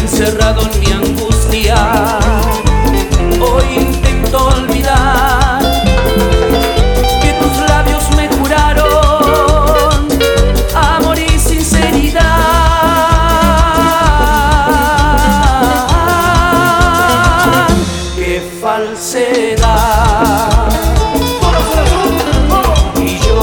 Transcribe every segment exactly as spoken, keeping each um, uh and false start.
encerrado en mi angustia. Hoy intento olvidar que tus labios me juraron amor y sinceridad. ¡Qué falsedad! Y yo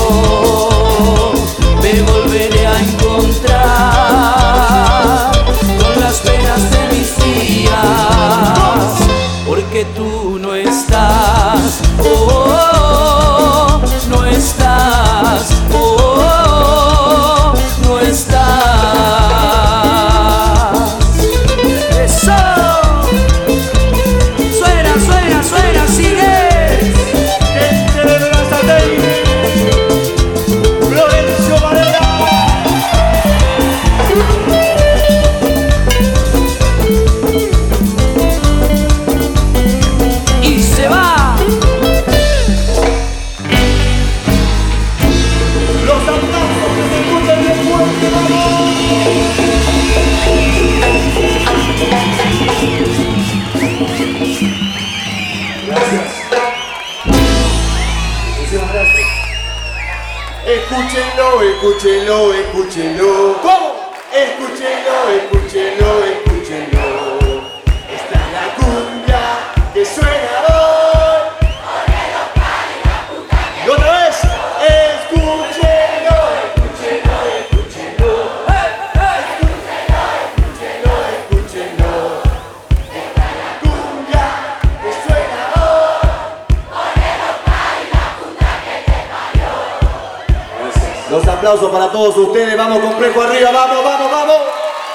me volveré a encontrar con las penas de mis días, porque tú no estás, oh, oh, oh, no estás, oh, oh, oh, no estás. ¡Eso! Suena, suena, suena, sigue. Gente de Berazategui, Florencio Varela. Y se va. Los aplausos que se escuchan de fuerte, vamos. Gracias. Muchísimas gracias. Escúchenlo, escúchenlo, escúchenlo. ¿Cómo? Escúchenlo, escúchenlo, escúchenlo. Esta es la cumbia que suena hoy. Y otra vez. Escúchenlo, escúchenlo, escúchenlo. Escúchenlo, escúchenlo, escúchenlo. Esta es la cumbia que suena hoy. Los aplausos para todos ustedes. Vamos, Complejo arriba. Vamos, vamos, vamos.